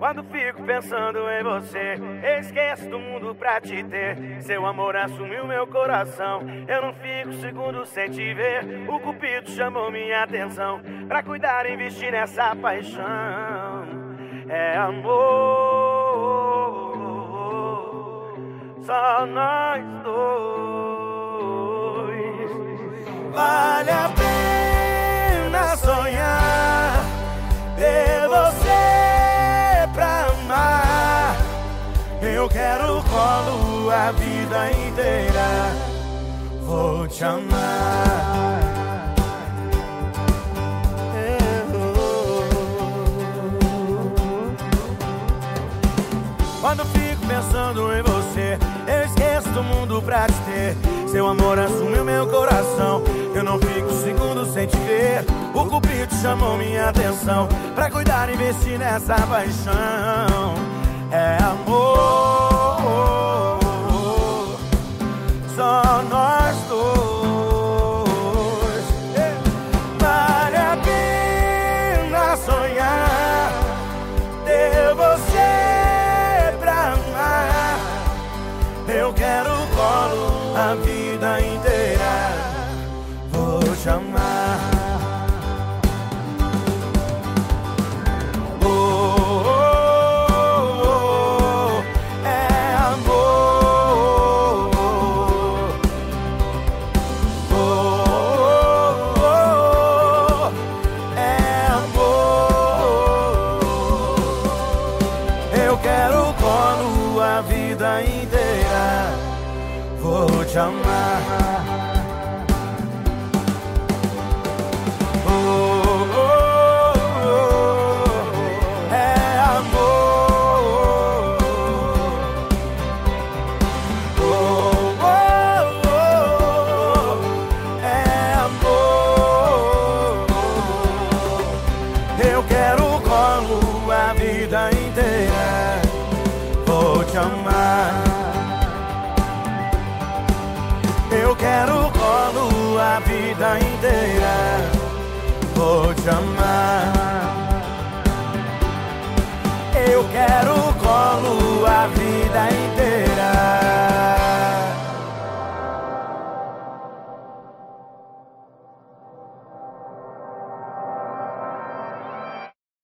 Quando fico pensando em você, esqueço do mundo pra te ter. Seu amor assumiu meu coração, eu não fico segundo sem te ver. O Cupido chamou minha atenção pra cuidar e investir nessa paixão. É amor, só nós dois. Vale a pena sonhar, ter você pra amar. Eu quero colo a vida inteira, vou te amar. Quando fico pensando em você, eu esqueço do mundo pra te ter. Seu amor assumiu meu coração, eu não fico segundo sem te ver. O Cupido chamou minha atenção pra cuidar e investir nessa paixão. É amor, só nós dois. Vale a pena sonhar, ter você pra amar. Eu quero colo a vida inteira, vou te amar. Oh, oh, oh, é amor. Oh, oh, oh, é amor. Eu quero colo a vida inteira, vou te amar. Oh, oh, oh, é amor. Oh, oh, oh, é amor. Eu quero colo a vida inteira, vou te amar. Eu quero colo a vida inteira, vou te amar. Eu quero